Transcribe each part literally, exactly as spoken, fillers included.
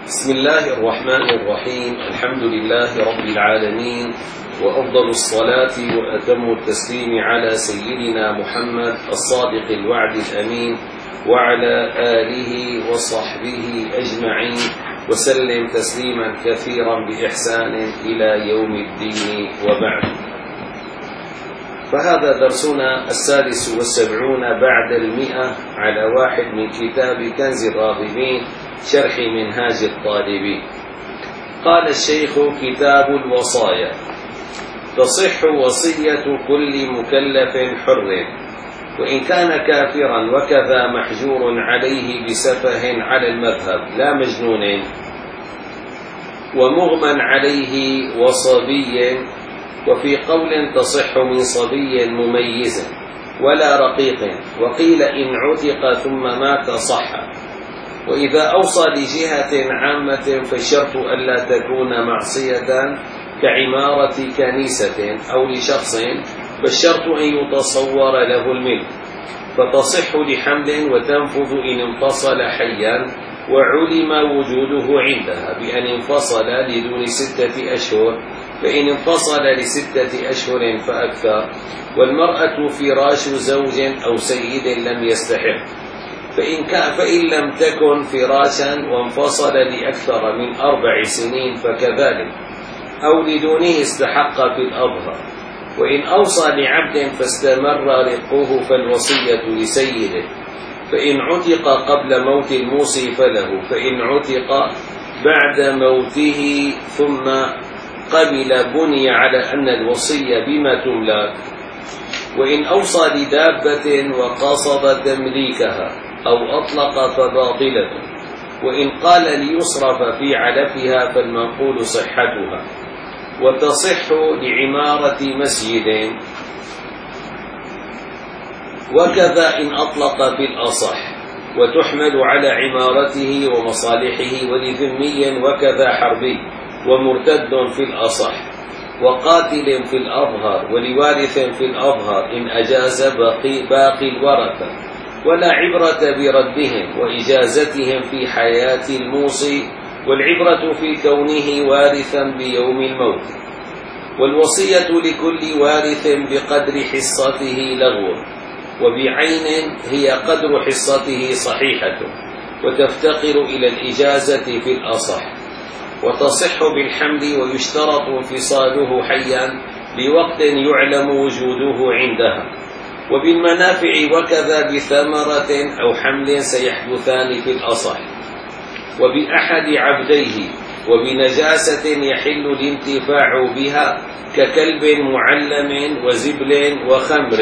بسم الله الرحمن الرحيم. الحمد لله رب العالمين، وأفضل الصلاة وأتم التسليم على سيدنا محمد الصادق الوعد الأمين وعلى آله وصحبه أجمعين، وسلم تسليما كثيرا بإحسان إلى يوم الدين، وبعد. فهذا درسنا السادس والسبعون بعد المئة على واحد من كتاب كنز الراغبين شرح منهاج الطالبين. قال الشيخ: كتاب الوصايا. تصح وصية كل مكلف حر، وإن كان كافرا وكذا محجور عليه بسفه على المذهب لا مجنون، ومغمى عليه وصبي، وفي قول تصح من صبي مميز ولا رقيق، وقيل إن عتق ثم مات صح. وإذا أوصى لجهة عامة فالشرط ألا تكون معصية كعمارة كنيسة أو لشخص، فالشرط أن يتصور له الملك، فتصح لحمل وتنفذ إن انفصل حيا وعلم وجوده عندها بأن انفصل لدون ستة أشهر، فإن انفصل لستة أشهر فأكثر. والمرأة فراش زوج أو سيد لم يستحق، فإن, فإن لم تكن فراشا وانفصل لأكثر من أربع سنين فكذلك، أو لدونه استحق في الأظهر. وإن أوصى لعبد فاستمر رقه فالوصية لسيده، فإن عتق قبل موت الموصي فله، فإن عتق بعد موته ثم قبل بني على أن الوصية بما تملك. وإن أوصى لدابة وقصد تمليكها أو أطلق فباطلة، وإن قال ليصرف في علفها فالمنقول صحتها. وتصح لعمارة مسجد، وكذا إن أطلق في الأصح، وتحمل على عمارته ومصالحه ولذمي وكذا حربي ومرتد في الأصح، وقاتل في الأظهر ولوارث في الأظهر إن أجاز باقي, باقي الورثة، ولا عبرة بردهم وإجازتهم في حياة الموصي، والعبرة في كونه وارثا بيوم الموت. والوصية لكل وارث بقدر حصته لغو، وبعين هي قدر حصته صحيحة، وتفتقر إلى الإجازة في الأصح. وتصح بالحمد، ويشترط انفصاله حيا لوقت يعلم وجوده عندها. وبالمنافع وكذا بثمرة أو حمل سيحدثان في الأصح. وبأحد عبديه، وبنجاسة يحل الانتفاع بها ككلب معلم وزبل وخمر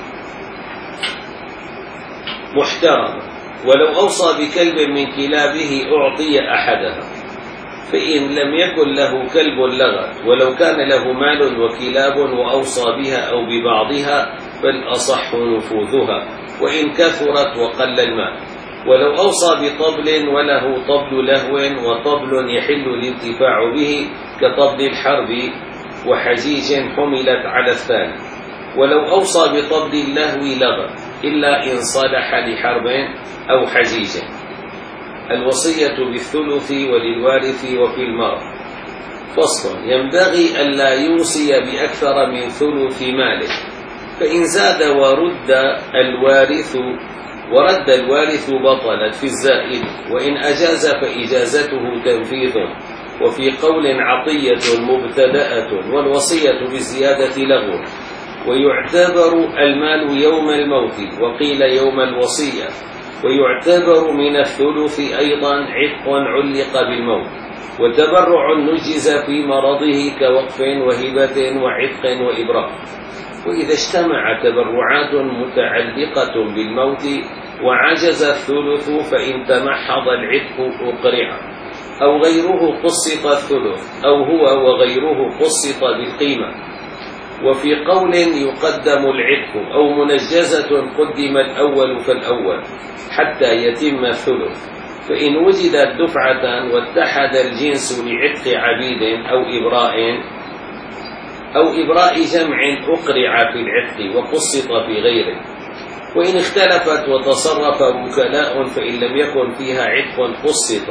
محترم. ولو أوصى بكلب من كلابه أعطي أحدها، فإن لم يكن له كلب لغت، ولو كان له مال وكلاب وأوصى بها أو ببعضها فالأصح نفوذها، وإن كثرت وقل المال. ولو أوصى بطبل وله طبل لهو وطبل يحل الانتفاع به كطبل الحرب وحجيج حملت على الثاني. ولو أوصى بطبل اللهو لغت إلا إن صلح لحرب أو حجيج. الوصية بالثلث وللوارث وفي المال. فصل: ينبغي ألا يوصي بأكثر من ثلث ماله، فإن زاد ورد الوارث ورد الوارث بطلت في الزائد، وإن أجاز فإجازته تنفيذ. وفي قول عطية مبتدأة، والوصية بالزيادة لغو. ويعتبر المال يوم الموت، وقيل يوم الوصية. ويعتبر من الثلث أيضا عتق علق بالموت، وتبرع نجز في مرضه كوقف وهبة وعتق وإبراء. وإذا اجتمع تبرعات متعلقة بالموت وعجز الثلث فإن تمحض العتق أقرع، أو غيره قسط الثلث، أو هو وغيره قسط بالقيمة. وفي قول يقدم العتق أو منجزة قدم الأول فالأول حتى يتم الثلث، فإن وجدت دفعة واتحد الجنس لعتق عبيد أو إبراء أو إبراء جمع أقرع في العتق وقسط في غيره. وإن اختلفت وتصرف وكلاء فإن لم يكن فيها عتق قسط،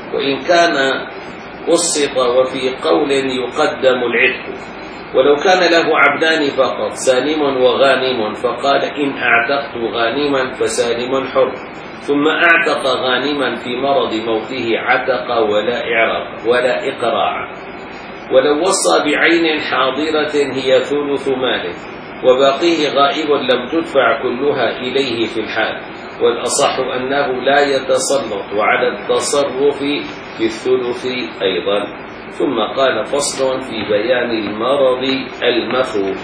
وإن كان قسط وفي قول يقدم العتق. ولو كان له عبدان فقط سالم وغانم فقال إن أعتقت غانما فسالم حر، ثم أعتق غانما في مرض موته عتق ولا إعراق ولا إقراع. ولو وصى بعين حاضرة هي ثلث ماله وباقيه غائب لم تدفع كلها إليه في الحال، والأصح أنه لا يتسلط على التصرف في الثلث أيضا. ثم قال فصل في بيان المرض المخوف.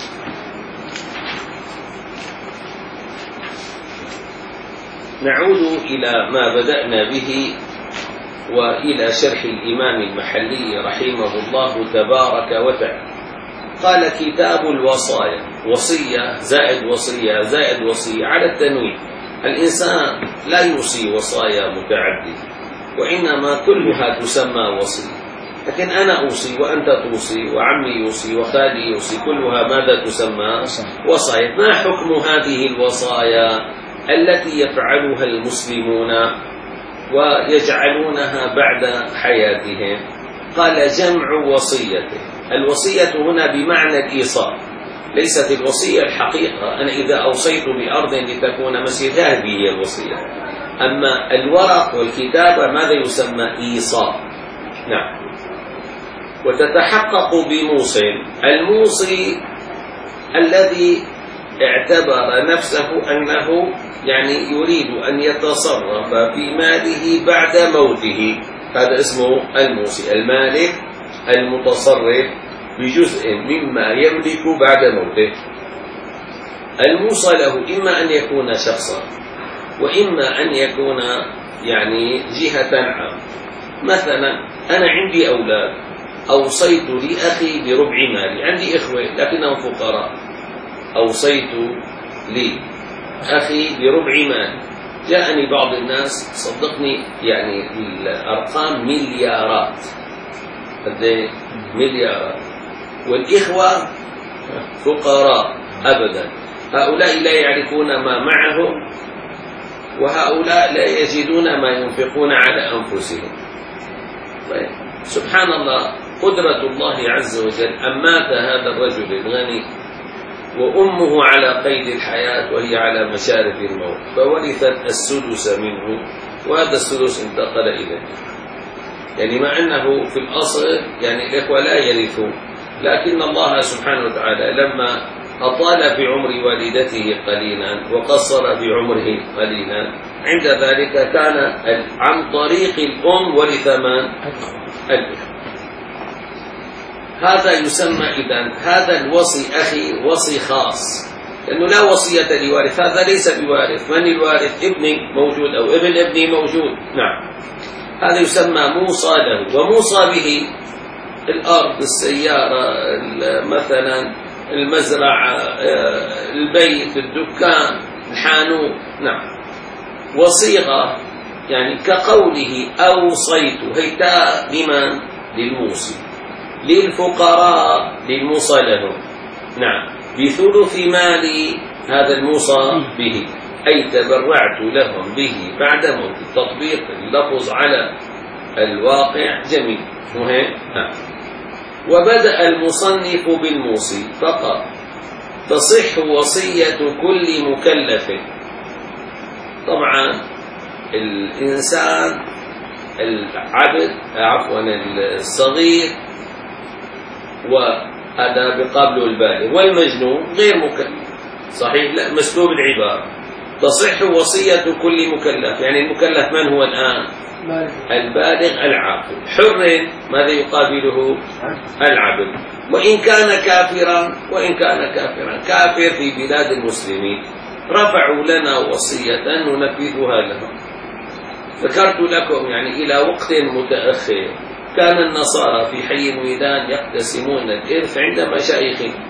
نعود إلى ما بدأنا به وإلى شرح الإمام المحلي رحمه الله تبارك وتعالى. قال كتاب الوصايا، وصية زائد وصية زائد وصية على التنوين. الإنسان لا يوصي وصايا متعددة، وإنما كلها تسمى وصية. لكن أنا أوصي وأنت توصي وعمي يوصي وخالي يوصي، كلها ماذا تسمى؟ وصايا. ما حكم هذه الوصايا التي يفعلها المسلمون ويجعلونها بعد حياتهم؟ قال جمع وصية. الوصية هنا بمعنى الإيصاء، ليست الوصية الحقيقة أنا إذا أوصيت بأرض لتكون مسجد هذه هي الوصية. أما الورق والكتابة ماذا يسمى؟ إيصاء. نعم. وتتحقق بموصي. الموصي الذي اعتبر نفسه أنه يعني يريد أن يتصرف في ماله بعد موته، هذا اسمه الموصي. المالك المتصرف بجزء مما يملك بعد موته. الموصى له إما أن يكون شخصا وإما أن يكون يعني جهة عامة. مثلا أنا عندي أولاد، أوصيت لأخي بربع مالي، عندي إخوة لكنهم فقراء، أوصيت لأخي بربع مالي. جاءني بعض الناس صدقني يعني الأرقام مليارات، قد مليارات، والإخوة فقراء أبدا. هؤلاء لا يعرفون ما معهم، وهؤلاء لا يجدون ما ينفقون على أنفسهم. طيب. سبحان الله، قدرة الله عز وجل أن مات هذا الرجل الغني وأمه على قيد الحياة وهي على مشارف الموت، فورثت السدس منه، وهذا السدس انتقل إليه. يعني مع أنه في الأصل يعني الإخوة لا يرثون، لكن الله سبحانه وتعالى لما أطال في عمر والدته قليلا وقصر في عمره قليلا، عند ذلك كان عن طريق الأم ورث من؟ الإخوة. هذا يسمى إذن هذا الوصي أخي وصي خاص، لأنه لا وصية لوارث، هذا ليس بوارث. من الوارث؟ ابني موجود أو ابن ابني موجود. نعم، هذا يسمى موصى له. وموصى به الأرض، السيارة، مثلا المزرعة، البيت، الدكان، الحانوت. نعم. وصيغة يعني كقوله أوصيت، هي تاء لمن؟ للموصي. للفقراء للموصى لهم. نعم. بثلث مالي، هذا الموصى به، أي تبرعت لهم به بعد موت. تطبيق اللفظ على الواقع جميل مهم. نعم. وبدأ المصنف بالموصي فقط. تصح وصية كل مكلف. طبعا الإنسان العبد عفوا الصغير وهذا بقابله البالغ، والمجنون غير مكلف. صحيح؟ لا، مسلوب العبارة. تصح وصية كل مكلف، يعني المكلف من هو الآن؟ البالغ العاقل. حر ماذا يقابله؟ العبد. وإن كان كافرا، وإن كان كافرا كافر في بلاد المسلمين، رفعوا لنا وصية ننفذها لهم. ذكرت لكم يعني إلى وقت متأخر كان النصارى في حي الميدان يقتسمون الإرث عند مشايخهم،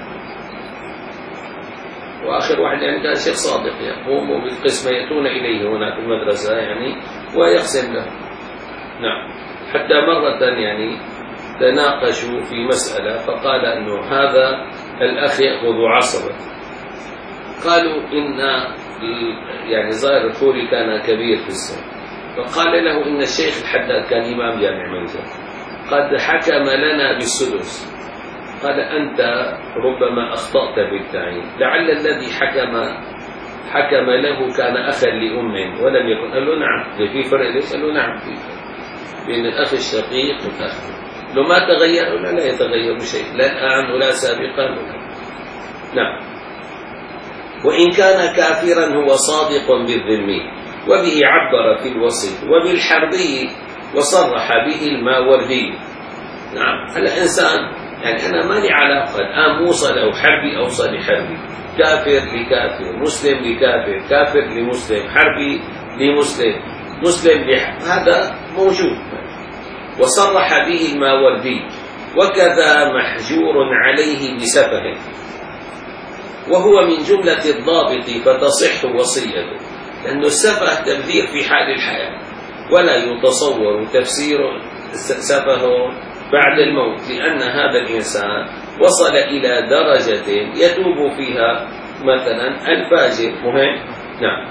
وآخر واحد يعني كان الشيخ صادق يقوم بالقسمة، يأتون إليه هنا في المدرسة يعني ويقسم له. نعم. حتى مرة يعني تناقشوا في مسألة، فقال أنه هذا الأخ يأخذ عصبة. قالوا إن يعني ظاهر الخوري كان كبير في السن، فقال له إن الشيخ الحداد كان إمام جامع منزل قد حكم لنا بالسدس. قال أنت ربما أخطأت بالتعيين، لعل الذي حكم حكم له كان أخا لأم ولم يكن. قال له نعم. في فرق ليش؟ قال له نعم في فرق بين الأخ الشقيق والأخ. لو ما تغير ولا لا يتغير شيء، لا الآن ولا سابقا ولا. نعم. وإن كان كافرا هو صادق بالذمي، وبه عبر في الوسط، وبالحربي وصرح به الماوردي. نعم. الإنسان يعني أنا ما لي علاقة الآن موصل أو حربي أوصل لحربي، كافر لكافر، مسلم لكافر، كافر لمسلم، حربي لمسلم، مسلم لحربي، هذا موجود. وصرح به الماوردي. وكذا محجور عليه بسفه، وهو من جملة الضابط فتصح وصيته، لأن السفه تبذير في حال الحياة، ولا يتصور تفسير سفه بعد الموت، لأن هذا الإنسان وصل إلى درجة يتوب فيها مثلا الفاجر. مهم. نعم.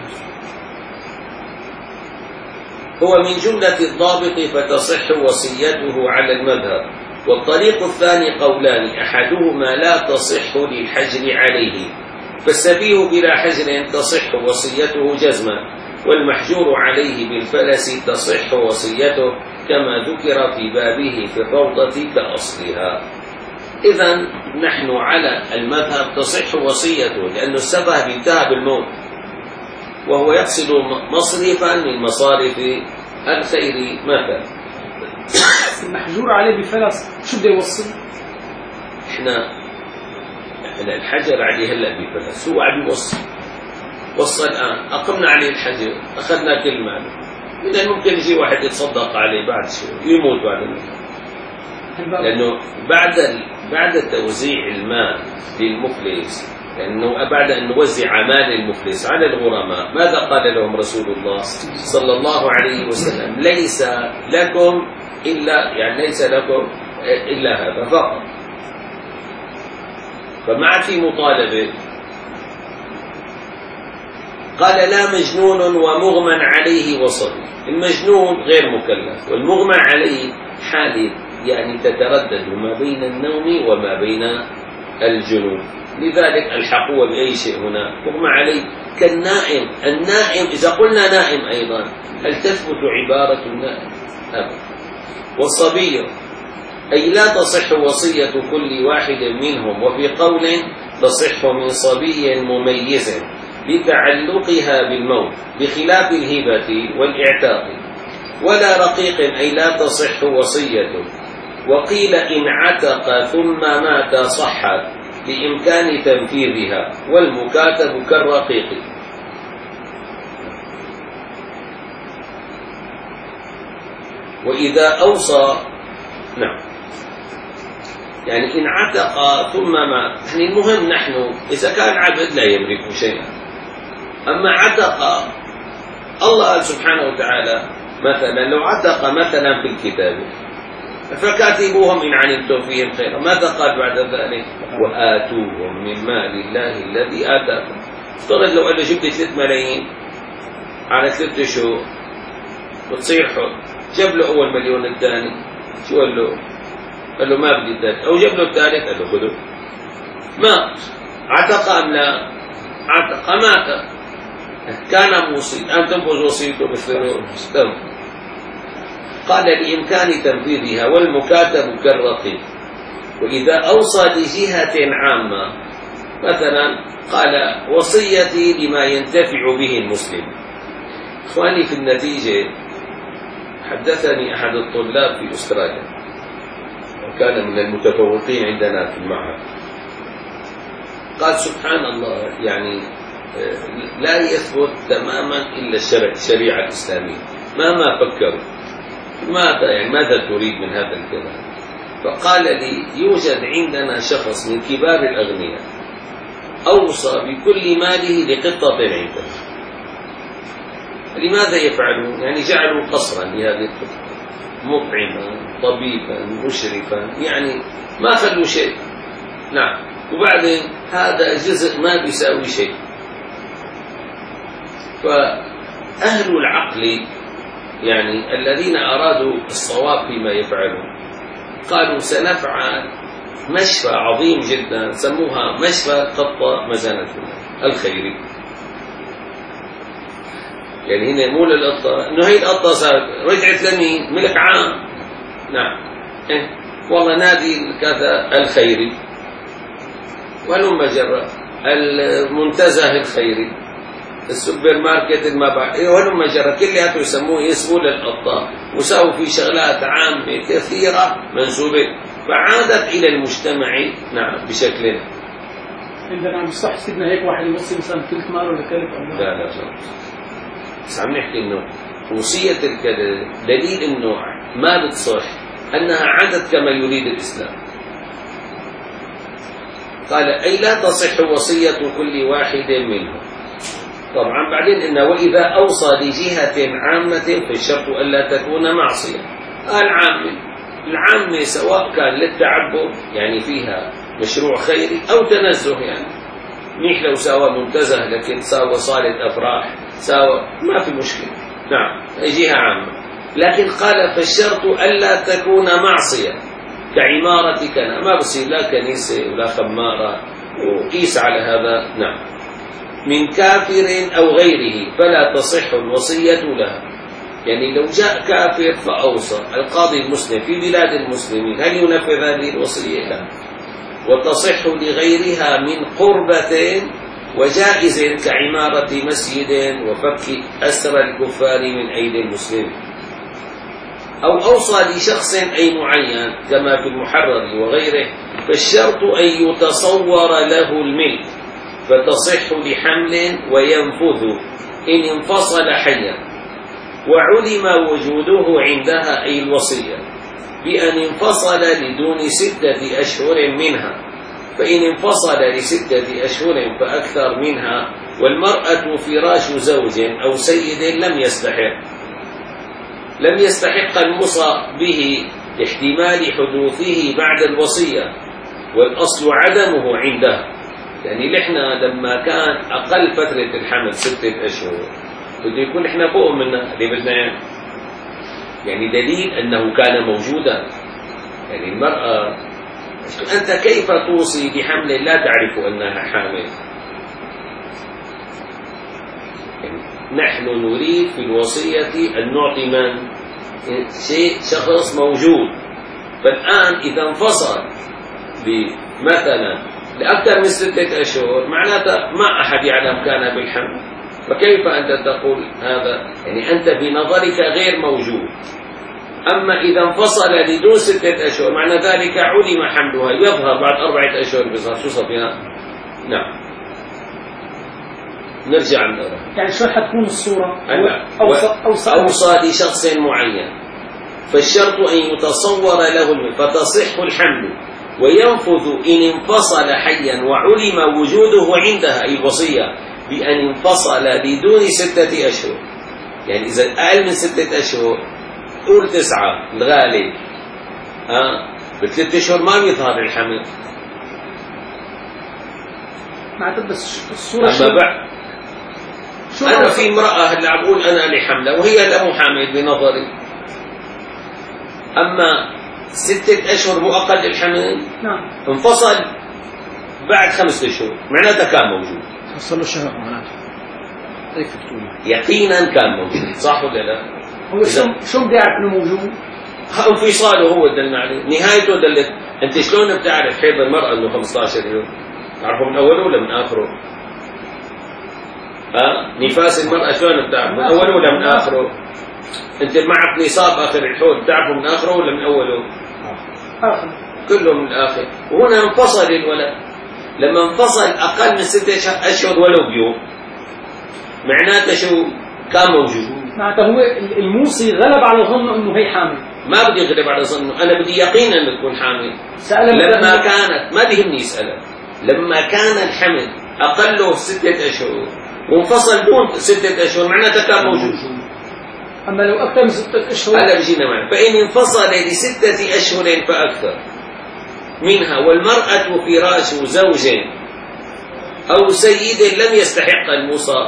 هو من جملة الضابط فتصح وصيته على المذهب. والطريق الثاني قولان، أحدهما لا تصح للحجر عليه، فالسفيه بلا حجر تصح وصيته جزما، والمحجور عليه بالفلس تصح وصيته كما ذكر في بابه في الروضة كأصلها. إذا نحن على المذهب تصح وصيته، لأن السفه انتهى بالموت، وهو يقصد مصرفا من مصارف الخير مثلا. المحجور عليه بفلس شو بده يوصل؟ احنا احنا الحجر عليه هلا بفلس، هو عم يوصل وصل الآن، أقمنا عليه الحجر، أخذنا كل ماله، إذا ممكن يجي واحد يتصدق عليه بعد شو يموت بعد الموت، لأنه بعد بعد توزيع المال للمفلس، لأنه بعد أن نوزع مال المفلس على الغرماء ماذا قال لهم رسول الله صلى الله عليه وسلم؟ ليس لكم إلا يعني ليس لكم إلا هذا فقط. فما في مطالبة. قال لا مجنون ومغمى عليه وصبي. المجنون غير مكلف، والمغمى عليه حالة يعني تتردد ما بين النوم وما بين الجنون، لذلك الحقوه بأي شيء هنا مغمى عليه كالنائم. النائم إذا قلنا نائم أيضا هل تثبت عبارة النائم؟ أبدا. والصبي أي لا تصح وصية كل واحد منهم، وفي قول تصح من صبي مميز لتعلقها بالموت بخلاف الهبة والإعتاق. ولا رقيق أي لا تصح وصيته. وقيل إن عتق ثم مات صحت بإمكان تنفيذها، والمكاتب كالرقيق. وإذا أوصى نعم يعني إن عتق ثم مات، يعني المهم نحن إذا كان عبد لا يملك شيئا، أما عتق الله قال سبحانه وتعالى مثلا لو عتق مثلا في الكتاب فكاتبوهم إن علمتم فيهم خيرا، ماذا قال بعد ذلك؟ وآتوهم من مال الله الذي آتاكم. افترض لو قال له جبت ثلاث ملايين على ثلاثة شهور وتصير حر، جاب له أول مليون الثاني، شو قال له؟ قال له ما بدي الثالث، أو جاب له الثالث قال له خذه. ما عتق أم لا؟ عتق مات، كان موصي أن تنفذ وصيته بالثلث. قال لإمكان تنفيذها، والمكاتب كالرقيق. وإذا أوصى لجهة عامة مثلا قال وصيتي لما ينتفع به المسلم. إخواني في النتيجة حدثني أحد الطلاب في أستراليا، وكان من المتفوقين عندنا في المعهد، قال سبحان الله يعني لا يثبت تماما إلا الشرع الشريعة الإسلامية، مهما فكروا ماذا يعني ماذا تريد من هذا الكلام؟ فقال لي يوجد عندنا شخص من كبار الأغنياء أوصى بكل ماله لقطة عنده. لماذا يفعلون؟ يعني جعلوا قصرا لهذه القطة، مطعما طبيبا مشرفا، يعني ما خلوا شيء. نعم. وبعدين هذا جزء ما بيساوي شيء. فأهل العقل يعني الذين أرادوا الصواب فيما يفعلون قالوا سنفعل مشفى عظيم جدا سموها مشفى قطة مزانتنا الخيري. يعني هنا مو للقطة إنه هي القطة صارت رجعت لمين؟ ملك عام. نعم إيه؟ والله نادي كذا الخيري ولم جرى المنتزه الخيري السوبر ماركت المبيع إيه ولم جرى كلياته يسموه يسموه للقطة وسووا في شغلات عامة كثيرة منسوبة فعادت إلى المجتمع. نعم بشكل إذا عم صح سيدنا هيك واحد يوصي مثلا ثلث مال ولا ثلث أو لا لا لا بس عم نحكي إنه وصية الكذا دليل إنه ما بتصح أنها عادت كما يريد الإسلام. قال أي لا تصح وصية كل واحد منهم. طبعا بعدين إنه وإذا أوصى لجهة عامة فالشرط ألا تكون معصية. العامة العامة سواء كان للتعبد يعني فيها مشروع خيري أو تنزه يعني منيح لو ساوى منتزه لكن ساوى صالة أفراح ساوى ما في مشكلة. نعم جهة عامة لكن قال فالشرط ألا تكون معصية كعمارة كنا ما بصير لا كنيسة ولا خمارة وقيس على هذا. نعم من كافر أو غيره فلا تصح الوصية لها. يعني لو جاء كافر فأوصى القاضي المسلم في بلاد المسلمين هل ينفذ هذه الوصية؟ لا. وتصح لغيرها من قربة وجائز كعمارة مسجد وفك أسر الكفار من أيدي المسلمين. أو أوصى لشخص أي معين كما في المحرر وغيره فالشرط أن يتصور له الملك فتصح لحمل وينفذ إن انفصل حيا وعلم وجوده عندها أي الوصية بأن انفصل لدون ستة أشهر منها. فإن انفصل لستة أشهر فأكثر منها والمرأة فراش زوج أو سيد لم يستحق لم يستحق الموصى به لاحتمال حدوثه بعد الوصية والأصل عدمه عنده. يعني نحن لما كان أقل فترة الحمل ستة أشهر بده يكون إحنا فوق منها اللي بدنا يعني دليل أنه كان موجودا. يعني المرأة أنت كيف توصي بحمل لا تعرف أنها حامل؟ يعني نحن نريد في الوصية أن نعطي من شيء شخص موجود. فالآن إذا انفصل مثلا لأكثر من ستة أشهر معناته ما أحد يعلم كان بالحمل فكيف أنت تقول هذا؟ يعني أنت بنظرك غير موجود. أما إذا انفصل لدون ستة أشهر معنى ذلك علم حملها يظهر بعد أربعة أشهر بظهر شو صفيها؟ نعم نرجع نرى يعني شو حتكون الصورة؟ أوصى, أوصى, أوصى لشخص معين فالشرط أن يتصور له فتصح الحمل وينفذ إن انفصل حيا وعلم وجوده عندها أي الوصية بأن انفصل بدون ستة أشهر. يعني إذا أقل من ستة أشهر قول تسعة الغالب ها بثلاث أشهر ما بيظهر الحمل. معناته بس الصورة أما بعد شو أنا في امرأة هلا عم بقول أنا لحملة وهي لا حامل بنظري. أما ستة أشهر مو أقل الحمل. نعم انفصل بعد خمسة أشهر معناتها كان موجود. وصل له شهر معناته كيف تقول؟ يقينا كان موجود صح ولا لا؟ هو شو شو بدي أعرف إنه موجود؟ انفصاله هو دلنا عليه نهايته دلت. أنت شلون بتعرف حيض المرأة إنه خمسة عشر يوم؟ تعرفه من أوله ولا من آخره؟ ها نفاس المرأة شلون بتعرف من أوله ولا من آخره؟ أنت معك نصاب آخر الحوض بتعرفه من آخره ولا من أوله؟ آخر كله من الآخر. وهنا انفصل الولد. لما انفصل أقل من ستة أشهر ولو بيوم معناته شو كان موجود. معناته هو الموصي غلب على ظنه إنه هي حامل. ما بدي أغلب على ظنه أنا بدي يقينا إنه تكون حامل. لما كانت ما بيهمني يسألها لما كان الحمل أقله ستة أشهر وانفصل دون ستة أشهر معناته كان موجود. أما لو أكثر من ستة أشهر هذا بيجينا معنا. فإن انفصل لستة أشهر فأكثر منها والمرأة فراش زوج أو سيد لم يستحق الموصى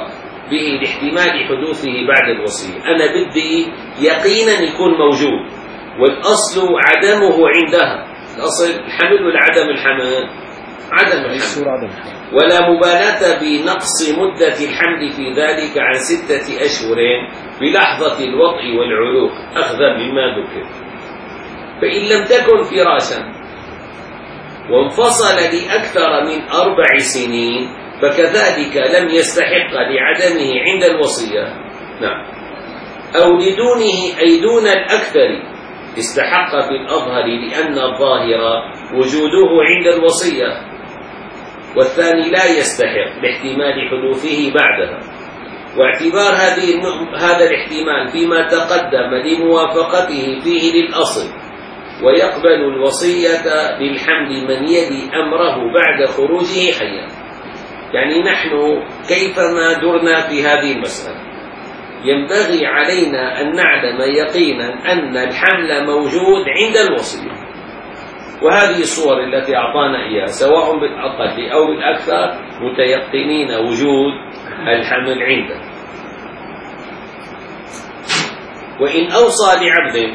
به لاحتمال حدوثه بعد الوصية. أنا بدي يقينا يكون موجود، والأصل عدمه عندها. الأصل الحمل ولا عدم الحمل؟ عدم الحمل. ولا مبالاة بنقص مدة الحمل في ذلك عن ستة أشهر بلحظة الوطء والعلوق أخذا مما ذكر. فإن لم تكن فراشا وانفصل لأكثر من أربع سنين فكذلك لم يستحق لعدمه عند الوصية. نعم. أو لدونه أي دون الأكثر استحق في الأظهر لأن الظاهر وجوده عند الوصية، والثاني لا يستحق لاحتمال حدوثه بعدها. واعتبار هذه هذا الاحتمال فيما تقدم لموافقته فيه للأصل، ويقبل الوصية للحمل من يلي أمره بعد خروجه حيا. يعني نحن كيفما درنا في هذه المسألة ينبغي علينا أن نعلم يقينا أن الحمل موجود عند الوصية، وهذه الصور التي أعطانا إياها سواء بالأقل أو بالأكثر متيقنين وجود الحمل عنده. وإن أوصى لعبد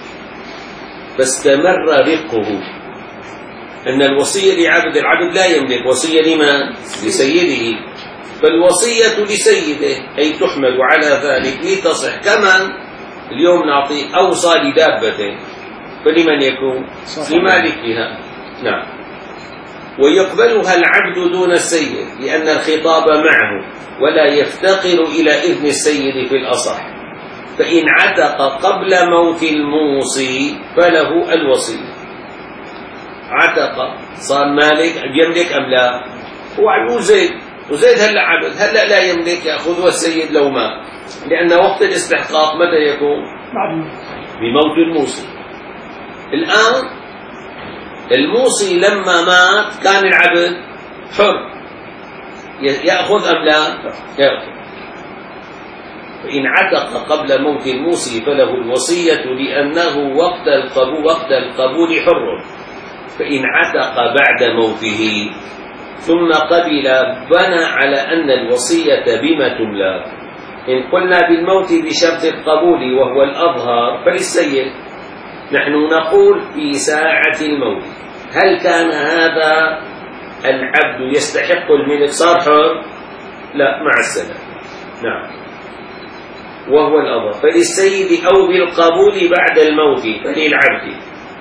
فاستمر رقه، أن الوصية لعبد، العبد لا يملك وصية لمن؟ لسيده، فالوصية لسيده أي تحمل على ذلك لتصح. كمان اليوم نعطي أوصى لدابة فلمن يكون؟ لمالكها. نعم. ويقبلها العبد دون السيد لأن الخطاب معه ولا يفتقر إلى إذن السيد في الأصح. فإن عتق قبل موت الموصي فله الوصية. عتق صار مالك يملك أم لا؟ هو عنه زيد، وزيد هلا عبد، هلا لا يملك، يأخذه السيد لو مات، لأن وقت الاستحقاق متى يكون؟ بموت الموصي. الآن الموصي لما مات كان العبد حر، يأخذ أم لا؟ يأخذ. فإن عتق قبل موت الموصي فله الوصية لأنه وقت القبول وقت القبول حر. فإن عتق بعد موته ثم قبل بنى على أن الوصية بما تملى. إن قلنا بالموت بشرط القبول وهو الأظهر فللسيد. نحن نقول في ساعة الموت هل كان هذا العبد يستحق الملك صار حر؟ لا، مع السلامة. نعم. وهو الأظهر فللسيد أو بالقبول بعد الموت فللعبد.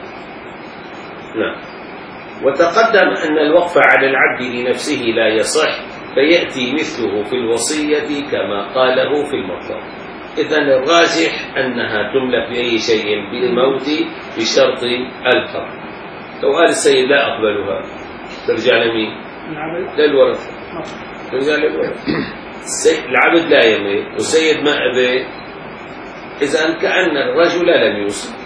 نعم. وتقدم أن الوقف على العبد لنفسه لا يصح، فيأتي مثله في الوصية كما قاله في المطلق. إذن الراجح أنها تملك بأي شيء بالموت بشرط القبل. لو قال السيد لا أقبلها ترجع لمين؟ للورثة. ترجع للورثة. العبد لا يملك والسيد ما أبى، إذن كأن الرجل لم يوصي.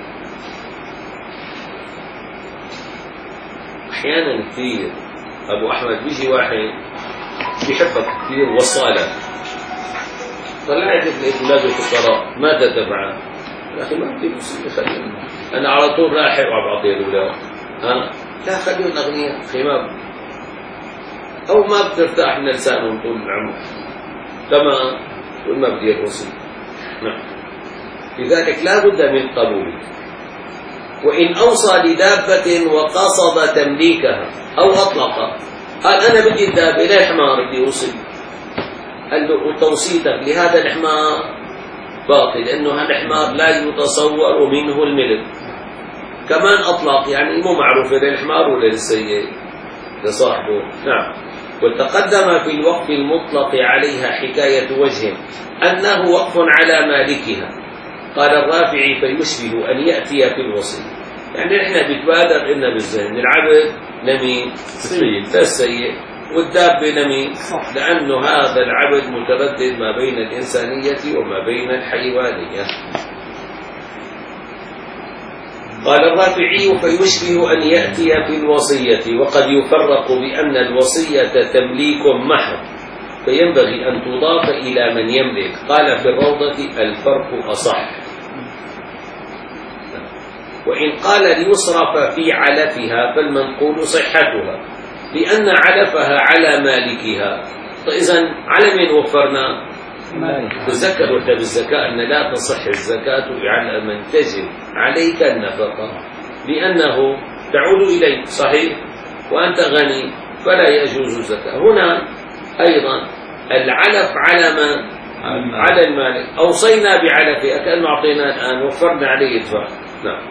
أحيانا كثير أبو أحمد بيجي واحد بيحبك كثير وصالك، طلعت لقيت أولاده فقراء، ماذا تفعل؟ يا أخي ما بدي وصية، خليهم، أنا على طول رايح وعم بعطي الأولاد، ها؟ لا خليهم أغنياء، أخي ما بدي. أو ما بترتاح من لسانهم طول العمر، كما تقول ما بدي الوصية. نعم. لذلك لا بد من قبوله. وإن أوصى لدابة وقصد تمليكها أو أطلق، قال أنا بدي الدابة، لا الحمار بدي أوصي، قال له توصيتك لهذا الحمار باطل لأنه هذا الحمار لا يتصور منه الملك. كمان أطلق يعني مو معروف للحمار ولا للسيد لصاحبه. نعم. وتقدم في الوقف المطلق عليها حكاية وجه أنه وقف على مالكها. قال الرافعي فيشبه أن يأتي في الوصي، يعني إحنا بتبادر إلنا بالذهن العبد لمين؟ السيد، لا السيد، والدابة لمين؟ لأنه هذا العبد متردد ما بين الإنسانية وما بين الحيوانية. قال الرافعي فيشبه أن يأتي في الوصية، وقد يفرق بأن الوصية تمليك محض فينبغي أن تضاف إلى من يملك. قال في الروضة الفرق أصح. وإن قال ليصرف في علفها فالمنقول صحتها لأن علفها على مالكها. فإذا على من وفرنا؟ تذكر وحدة بالزكاة أن لا تصح الزكاة على من تجب عليك النفقة لأنه تعود إليك صحيح وأنت غني فلا يجوز الزكاة. هنا أيضا العلف على من؟ على المالك. أوصينا بعلفه كأنه أعطينا الآن وفرنا عليه يدفع. نعم.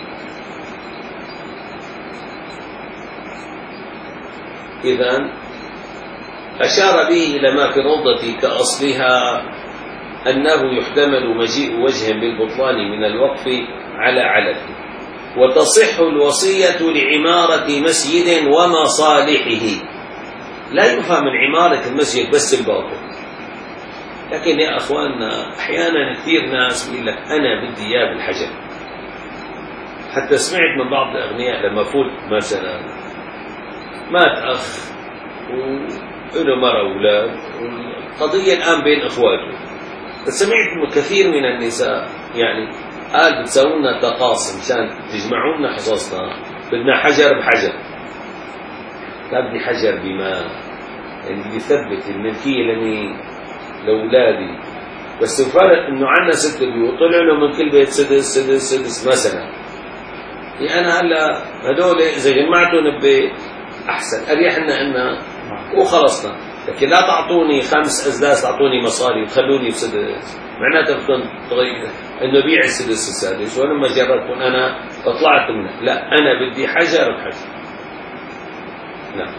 إذن أشار به إلى ما في روضة كأصلها أنه يحتمل مجيء وجه بالبطلان من الوقف على علفه. وتصح الوصية لعمارة مسجد ومصالحه. لا يفهم من عمارة المسجد بس الباطل، لكن يا أخواننا أحيانا كثير ناس يقول لك أنا بدي إياه بالحجر. حتى سمعت من بعض الأغنياء لما فوت مثلا مات أخ وله مرة وأولاد والقضية الآن بين إخواته، سمعت كثير من النساء يعني قال بتساوونا تقاسم مشان تجمعونا حصصنا، بدنا حجر بحجر. لا بدي حجر بما يعني بيثبت الملكية لمين؟ لأولادي. بس الفرق إنه عنا ست بيوت طلع له من كل بيت سدس سدس سدس مثلا. يعني أنا هلا هدول إذا جمعتهم ببيت أحسن أريح لنا إنه وخلصنا، لكن لا تعطوني خمس أزلاس تعطوني مصاري وتخلوني بسدس، معناتها بدكم تغير إنه بيع السدس السادس. ولما جربت أنا طلعت منه، لا أنا بدي حجر بحجر. نعم.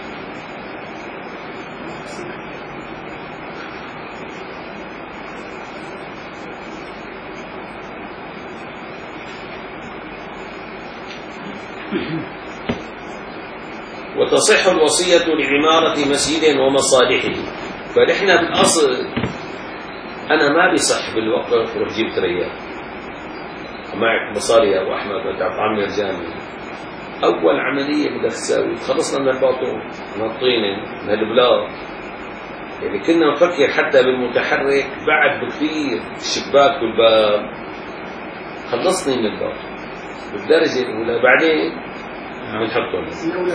وتصح الوصية لعمارة مسجد ومصالحه. فنحن بالأصل أنا ما بيصح بالوقف روح جيب ريال معك مصاري يا أبو أحمد بدك تعمل جامع. أول عملية بدك تساوي خلصنا من الباطون من الطينة من البلاط. يعني كنا نفكر حتى بالمتحرك بعد بكثير الشباك والباب. خلصني من الباطون بالدرجة الأولى بعدين بنحطهم.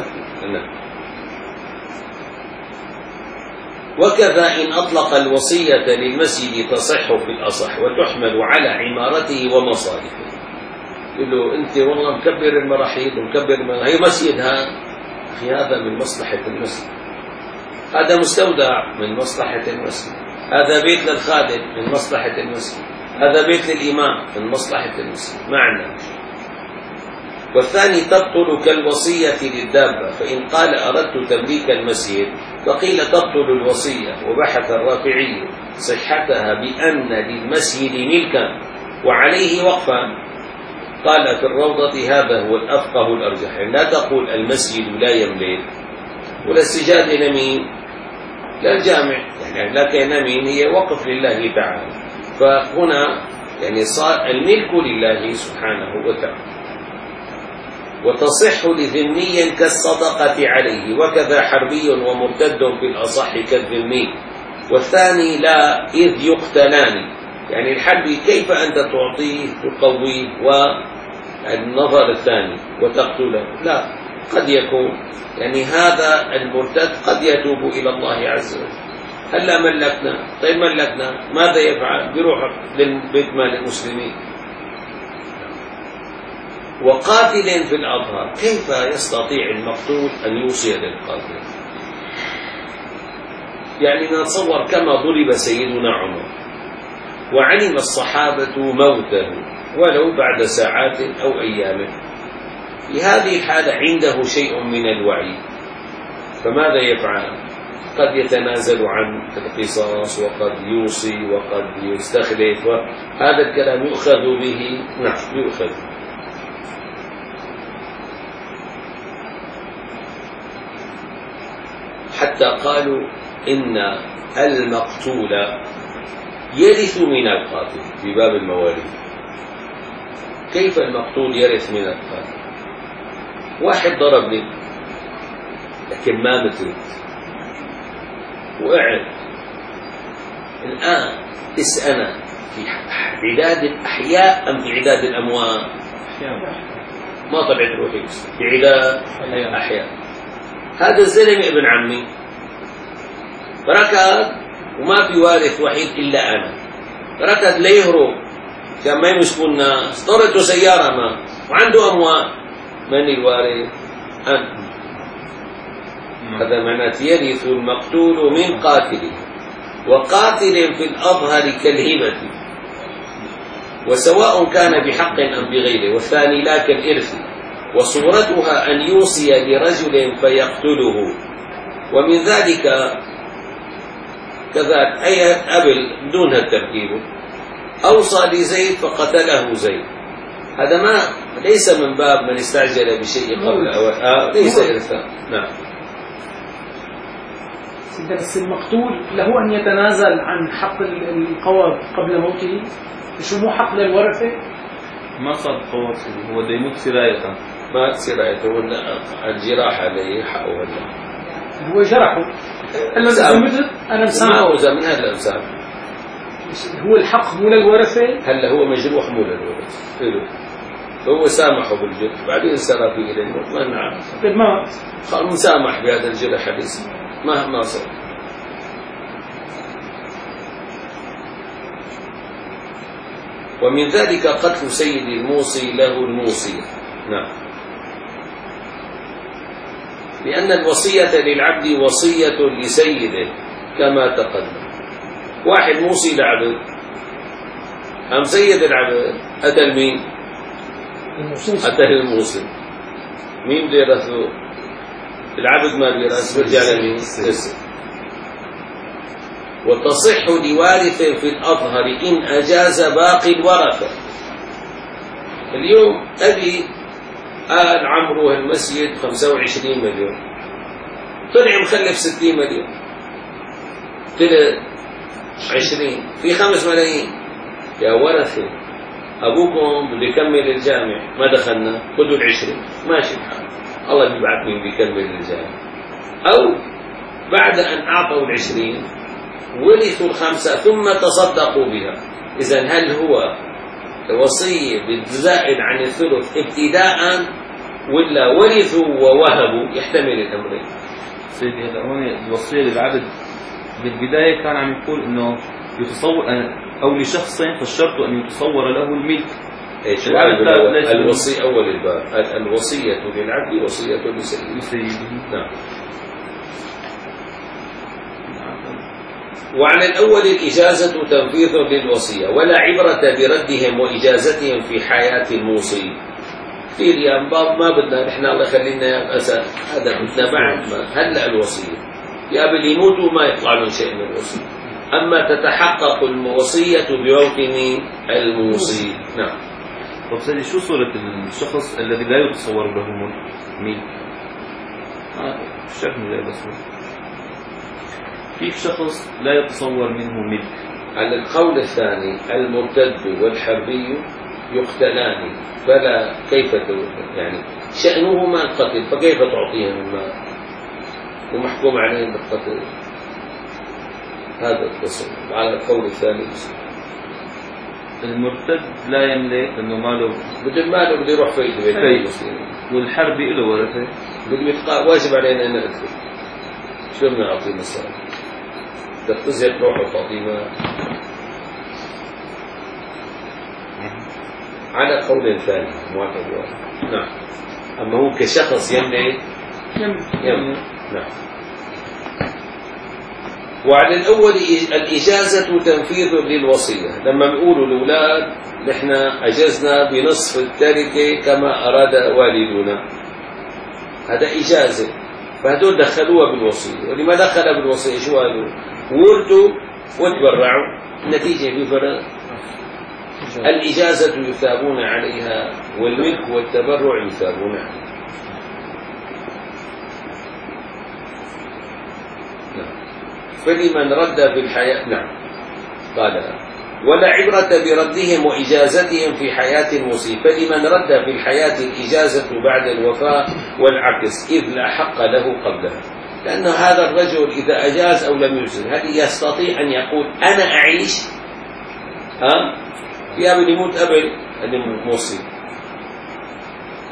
وكذا إن أطلق الوصية للمسجد تصح في الأصح وتحمل على عمارته ومصالحه. يقول له أنت والله مكبر المراحيض ومكبر ما هي مسجد. ها أخي هذا من مصلحة المسجد، هذا مستودع من مصلحة المسجد، هذا بيت للخادم من مصلحة المسجد، هذا بيت للإمام من مصلحة المسجد. ما عندنا. والثاني تبطل كالوصية للدابة، فإن قال أردت تمليك المسجد فقيل تبطل الوصية. وبحث الرافعي صحتها بأن للمسجد ملكا وعليه وقفا. قال في الروضة هذا هو الأفقه الأرجح. يعني لا تقول المسجد لا يملك ولا السجاد لمين؟ لا الجامع، يعني لكن مين هي وقف لله تعالى. فهنا يعني صار الملك لله سبحانه وتعالى. وتصح لذمي كالصدقة عليه، وكذا حربي ومرتد في الأصح كالذمي. والثاني لا إذ يقتلان. يعني الحربي كيف أنت تعطيه تقويه والنظر الثاني وتقتله؟ لا، قد يكون يعني هذا المرتد قد يتوب إلى الله عز وجل. هلا ملكنا، طيب ملكنا ماذا يفعل؟ بيروح للبيت مال المسلمين. وقاتل في الأظهر، كيف يستطيع المقتول أن يوصي للقاتل؟ يعني نتصور كما ضرب سيدنا عمر وعلم الصحابة موته ولو بعد ساعات أو أيام، في هذه الحالة عنده شيء من الوعي، فماذا يفعل؟ قد يتنازل عن القصاص وقد يوصي وقد يستخلف، وهذا الكلام يؤخذ به. نعم يؤخذ. حتى قالوا إن المقتول يرث من القاتل في باب المواريث. كيف المقتول يرث من القاتل؟ واحد ضربني لكن ما متت وقعد، الآن اسألنا في عداد الأحياء أم في عداد الأموات؟ ما طلعت روحي في عداد الأحياء. هذا الزلمة ابن عمي ركض وما في وارث وحيد إلا أنا، ركض ليهرب كان ما يمسكوا الناس، طرته سيارة ما وعنده أموال، من الوارث؟ أنا. هذا معناته يرث المقتول من قاتله، وقاتل في الأظهر كالهبة، وسواء كان بحق أم بغيره، والثاني لا كالإرث، وصورتها أن يوصي لرجل فيقتله. ومن ذلك كذلك أي أبل دون التركيب أوصى لزيد فقتله زيد، هذا ما ليس من باب من استعجل بشيء قبل أوان، آه ليس إرثا. نعم. بس المقتول له أن يتنازل عن حق القواب قبل موته، شو مو حق للورثة؟ ما صار قواب، هو بده يموت سراية، ما سرايته ولا الجراح عليه حقه ولا هو جرحه. قال له مثل أنا مسامح. ما هو من هذا الإنسان هو الحق مو للورثة؟ هلا هو مجروح مو للورثة، هو سامحه بالجرح بعدين سرى فيه إلى الموت، ما نعرف. طيب ما قال مسامح بهذا الجرح حديث ما ما صار. ومن ذلك قتل سيد الموصي له الموصي. نعم. لأن الوصية للعبد وصية لسيده كما تقدم. واحد موصي لعبد، أم سيد العبد أتى المين؟ أتى الموصي. مين بيرثه؟ العبد ما بيرث، برجع لمين؟ وتصح لوارث في الأظهر إن أجاز باقي الورثة. اليوم أبي قال عمره المسجد خمسة وعشرين مليون، طلع مخلف ستين مليون، طلع عشرين، في خمس ملايين. يا ورثة أبوكم بده يكمل الجامع، ما دخلنا، خذوا العشرين، ماشي الحال، الله بيبعث مين بيكمل الجامع. أو بعد أن أعطوا العشرين ورثوا الخمسة ثم تصدقوا بها. إذن هل هو وصية بالزائد عن الثلث ابتداء ولا ورثوا ووهبوا؟ يحتمل الأمرين. سيدي هذا هون الوصية للعبد بالبداية كان عم يقول إنه يتصور أو لشخصين، فالشرط أن يتصور له الملك. ايش الوصية؟ أول الباب الوصية للعبد وصية لسيده. نعم. وعلى الأول الإجازة تنفيذ للوصية، ولا عبرة بردهم وإجازتهم في حياة الموصي. كثير يا باب ما بدنا نحن الله يخلينا يا أسد، هذا بدنا بعد ما هلا الوصية يا باللي يموتوا ما يطلع لهم شيء من الوصية، أما تتحقق الوصية بموت الموصي. نعم. طب سيدي شو صورة الشخص الذي لا يتصور له ملك؟ آه الشرح من لا بس كيف شخص لا يتصور منه ملك؟ على القول الثاني المرتد والحربي يقتلان، فلا كيف يعني شأنهما القتل، فكيف تعطيهم المال ومحكوم عليهم بالقتل؟ هذا التصور على القول الثاني. المرتد لا يملك لأنه ماله بده ماله بده يروح في البيت، والحربي له ورثة بده يتقى، واجب علينا أن نقتل. شو بدنا نعطيه مثلا؟ تتزهق روح فاطمة على قول ثاني موافق واحد. نعم. أما هو كشخص يملك يملك. نعم. وعلى الأول الإجازة تنفيذ للوصية، لما بيقولوا الأولاد نحن أجزنا بنصف التركة كما أراد والدنا، هذا إجازة، فهدول دخلوها بالوصية. ولما دخل بالوصية شو قالوا؟ ورثوا وتبرعوا، النتيجة في فرق. الإجازة يثابون عليها والملك والتبرع يثابون عليها. نعم. فلمن رد في الحياة. نعم. قال ولا عبرة بردهم وإجازتهم في حياة الموصي، فلمن رد في الحياة الإجازة بعد الوفاة والعكس، إذ لا حق له قبلها. لأن هذا الرجل إذا أجاز أو لم يجز، هل يستطيع أن يقول أنا أعيش؟ ها؟ يا ابن يموت قبل الموصي.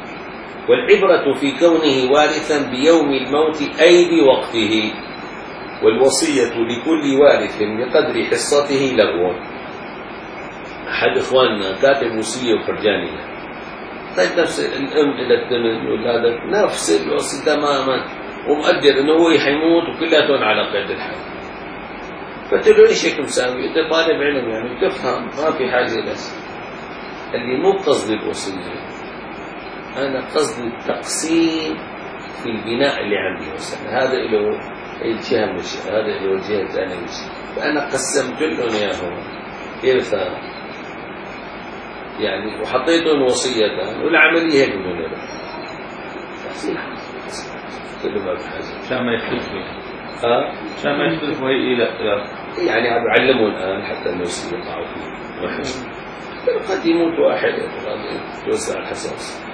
والعبرة في كونه وارثا بيوم الموت أي بوقته. والوصية لكل وارث بقدر حصته لغو. أحد إخواننا كاتب وصية وفرجانية، طيب نفس الأم إلى الثمن والهذا نفس الوصية تماما، ومقدر إنه هو حيموت وكلاتهم على قيد الحياة. قلت له إيش هيك مساوي؟ أنت طالب علم يعني بتفهم، ما في حاجة بس. اللي مو قصدي الوصية، أنا قصدي التقسيم في البناء اللي عندي مثلا، هذا له الجهة من الشيء، هذا له الجهة الثانية من الشيء، فأنا قسمت لهم إياهم إرثا يعني، وحطيتهم وصية، والعملية هيك بدون له تقسيم كله ما بحاجة عشان ما يختلفوا ها عشان ما يختلفوا. هي لا يعني عم يعلموا الآن حتى الناس يطلعوا فيه ما حاجة، قد يموت واحد توزع الحصص،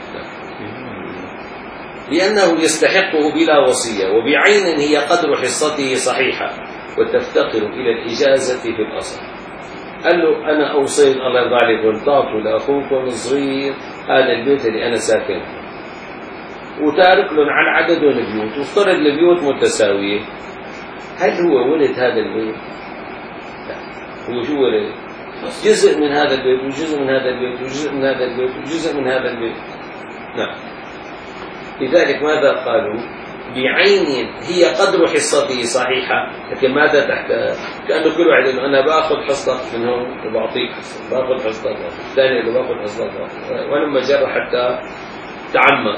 لأنه يستحقه بلا وصية، وبعين هي قدر حصته صحيحة وتفتقر إلى الإجازة في الأصل. قال له أنا أوصيت الله يرضى عليكم تعطوا لأخوكم الصغير هذا البيت اللي أنا ساكن فيه، وتارك لهم على عدد البيوت، وافترض البيوت متساوية، هل هو ولد هذا البيت؟ لا، هو شو ولد؟ جزء من هذا البيت وجزء من هذا البيت وجزء من هذا البيت وجزء من هذا البيت. نعم. لذلك ماذا قالوا؟ بعين هي قدر حصته صحيحة، لكن ماذا تحتاج؟ كأنه كل واحد إنه أنا باخذ حصتك من هون وبعطيك حصة، باخذ حصتك الثاني اللي باخذ حصتك، ولما جرى حتى تعمى.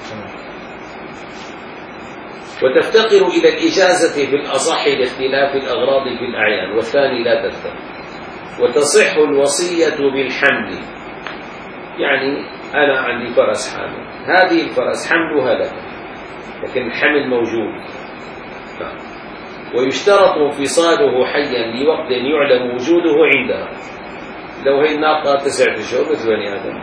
وتفتقر إلى الإجازة في الأصح لاختلاف الأغراض في الأعيان، والثاني لا تفتقر. وتصح الوصية بالحمل، يعني أنا عندي فرس حامل، هذه الفرس حملها لك، لكن الحمل موجود. ويشترط انفصاله حيا لوقت يعلم وجوده عندها. لو هي الناقة تسعة أشهر مثل بني آدم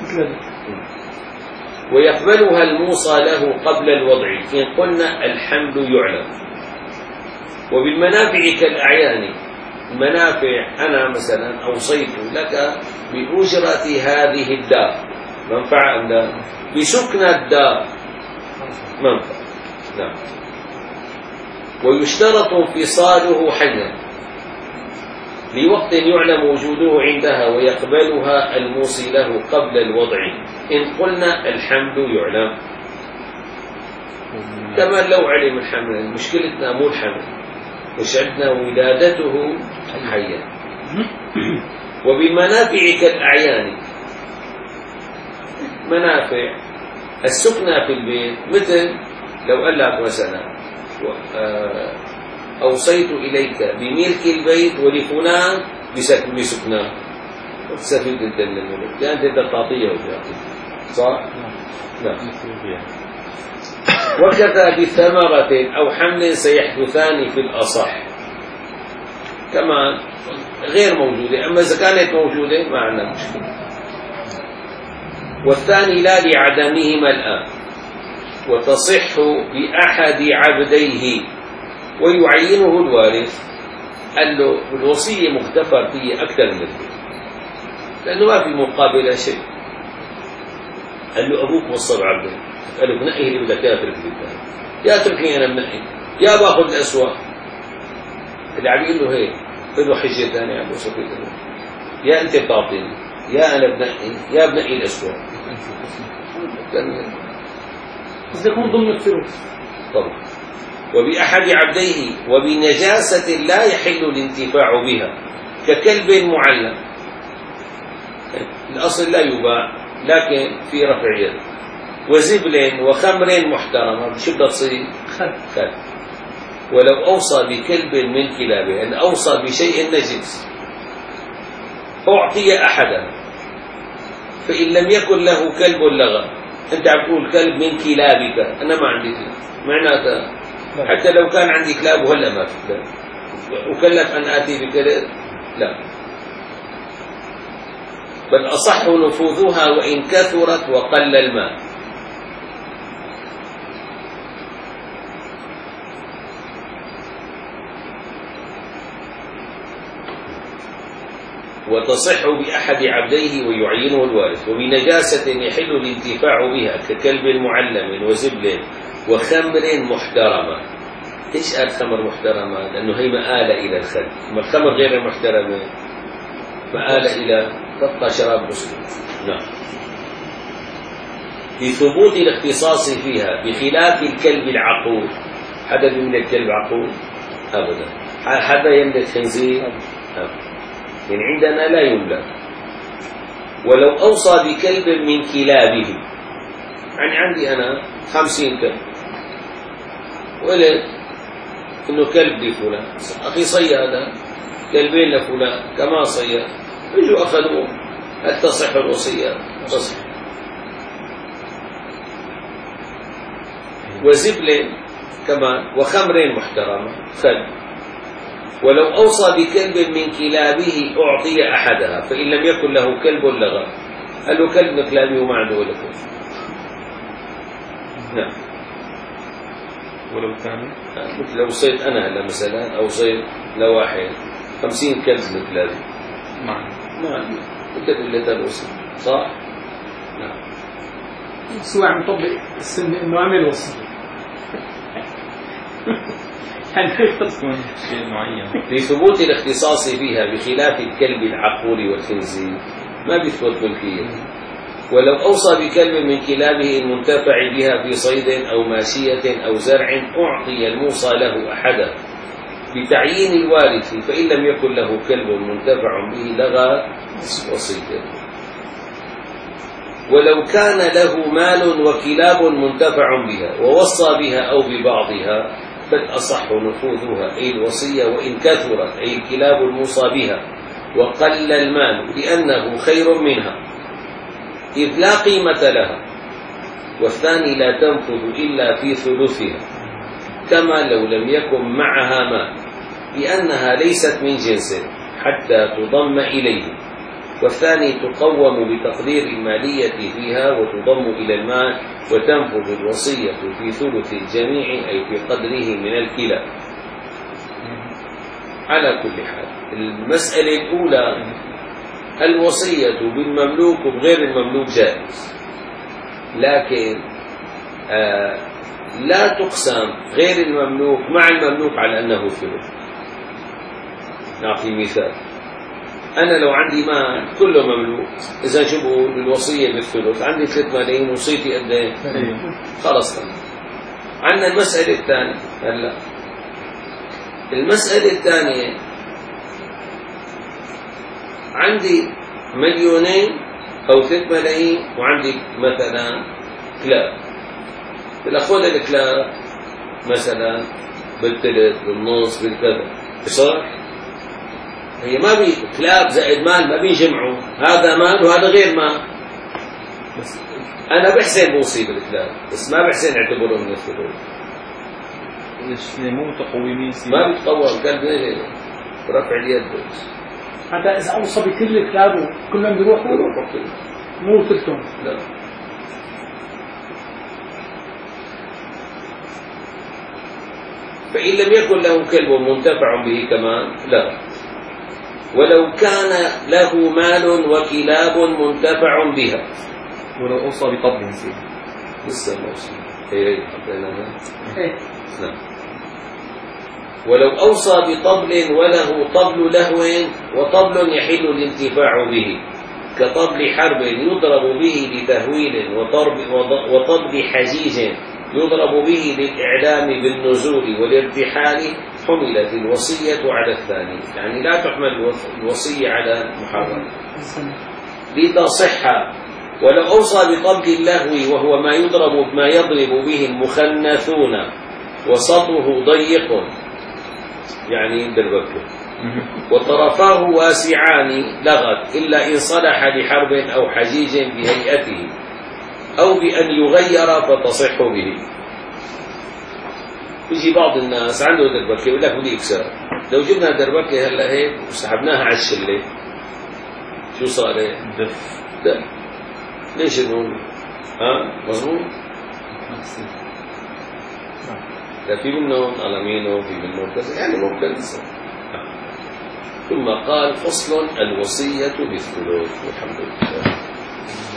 ويقبلها الموصى له قبل الوضع إن قلنا الحمل يعلم. وبالمنافع كالأعيان، المنافع أنا مثلا أوصيت لك بأجرة هذه الدار، منفعة أم لا؟ بسكن الدار منفعة. نعم. ويشترط انفصاله حيا لوقت يعلم وجوده عندها ويقبلها الموصي له قبل الوضع إن قلنا الحمل يعلم. كما لو علم الحمل، مشكلتنا مو الحمل، مش عندنا ولادته حيا. وبالمنافع كالأعيان، منافع السكنى في البيت، مثل لو قال لك مثلا أوصيت إليك بملك البيت ولفلان بسكناه، وتستفيد انت من الملك لأن انت تعطيه وتعطيه، صح؟ نعم. وكذا بثمرة أو حمل سيحدثان في الأصح، كمان غير موجودة، أما إذا كانت موجودة ما عندنا مشكلة. والثاني لا لعدمهما الآن. وتصح بأحد عبديه ويعينه الوارث. قال له الوصية مغتفر فيه أكثر من البيت لأنه ما في مقابلة شيء. قال له أبوك وصى بعبده، قال له بنقي اللي بدك يا اترك لي، يا اتركني أنا بنقي، يا باخذ الأسوأ. اللي عم يقول له هيك، قل له حجة ثانية عم بوصف له، يا أنت بتعطيني، يا أنا بنقي، يا بنقي الأسوأ. بس يكون ضمن الثلث طبعا. وبأحد عبديه وبنجاسة لا يحل الانتفاع بها ككلب معلم، الأصل لا يباع لكن في رفع يد. وزبل وخمر محترمة، شو بدها تصير؟ خل. ولو أوصى بكلب من كلابه، أن أوصى بشيء نجس أعطي أحدا، فإن لم يكن له كلب لغى. أنت عم تقول كلب من كلابك، أنا ما عندي كلاب، معناتها حتى لو كان عندي كلاب وهلا ما في كلاب وكلف أن آتي بكلب، لا، بل أصح نفوذها وإن كثرت وقل الماء. وتصح بأحد عبديه ويعينه الوارث وبنجاسة يحل الانتفاع بها ككلب معلم وزبل وخمر محترمة. ليش قال خمر محترمة؟ لأنه هي مآلة إلى الخل، أما الخمر غير المحترمة مآلة إلى تبقى شراب مسلم. نعم. لثبوت الاختصاص فيها بخلاف الكلب العقول. حدا يملك كلب عقول؟ أبدا. حدا يملك خنزير؟ أبدا. يعني عندنا لا يملك. ولو أوصى بكلب من كلابه، يعني عندي أنا خمسين كلب ولد إنه كلب لفلان، أخي صيادة كلبين لفلان كما صياد، يجوا أخذوه، هل تصح الوصية؟ تصح. وزبل كمان وخمر محترمة خل. ولو أوصى بكلب من كلابه أعطي أحدها، فإن لم يكن له كلب لغى. قال له كلب من كلابه وما عنده ولا كلب. نعم. ولو كان مثل لو صيد أنا هلا مثلا أوصيت لواحد خمسين كلب من كلابي معه ما ممكن اللي تلوصي صح؟ نعم. سوى عم يطبق السنة إنه عمل وصية. تكون شيء معين. لثبوت الاختصاص فيها بخلاف الكلب العقول والخنزير ما بيثبت ملكية. ولو أوصى بكلب من كلابه المنتفع بها في صيد أو ماشية أو زرع أعطي الموصى له أحدا بتعيين الوارث، فإن لم يكن له كلب منتفع به لغى وصيته. ولو كان له مال وكلاب منتفع بها ووصى بها أو ببعضها فالأصح نفوذها أي الوصية وإن كثرت أي الكلاب الموصى بها وقل المال لأنه خير منها، إذ لا قيمة لها، والثاني لا تنفذ إلا في ثلثها، كما لو لم يكن معها مال لأنها ليست من جنسه حتى تضم إليه، والثاني تقوم بتقدير المالية فيها وتضم إلى المال وتنفذ الوصية في ثلث الجميع أي في قدره من الكلى. على كل حال المسألة الأولى الوصية بالمملوك وبغير المملوك جائز، لكن آه لا تقسم غير المملوك مع المملوك على أنه ثلث. نعطي مثال، أنا لو عندي مال كله مملوك، إذا جبوا الوصية بالثلث عندي ثلاث ملايين وصيتي قد ايه؟ خلص. عندنا المسألة الثانية هلا المسألة الثانية عندي مليونين أو ثلاث ملايين وعندي مثلا كلاب، بالأخذ الكلاب مثلا بالثلث بالنص بالكذا صح؟ هي ما بي كلاب زائد مال ما بيجمعوا، هذا مال وهذا غير مال. بس أنا بحسن بوصي بالكلاب بس ما بحسن اعتبره من الثلث. ليش مو متقومين؟ ما بيتقوم كلب رفع اليد حتى إذا أوصى بكل كلابه كلهم بيروحوا مو ثلثهم. لا. فإن لم يكن له كلب منتفع به كمان لا. ولو كان له مال وكلاب منتفع بها. ولو أوصى بطبل نسيب لسه ما وصل. هي حطيناها. إيه. نعم. ولو أوصى بطبل وله طبل لهو وطبل يحل الانتفاع به كطبل حرب يضرب به لتهويل وطبل حجيج يضرب به للإعلام بالنزول والارتحال حملت الوصية على الثاني، يعني لا تحمل الوصية على المحرم لتصح. ولو أوصى بطبل اللهو وهو ما يضرب ما يضرب به المخنثون وسطه ضيق يعني دربكه وطرفاه واسعان لغت إلا إن صلح لحرب أو حجيج بهيئته أو بأن يغير فتصح به. يجي بعض الناس عنده دربكة يقول لك بدي إكسار، لو جبنا دربكة هلا هيك وسحبناها على الشلة شو صار؟ دف دف. ليش نقول ها مظبوط؟ لا في منهم ألمينو في منهم كذا يعني ممكن يصير. ثم قال فصل الوصية بالثلث. والحمد لله.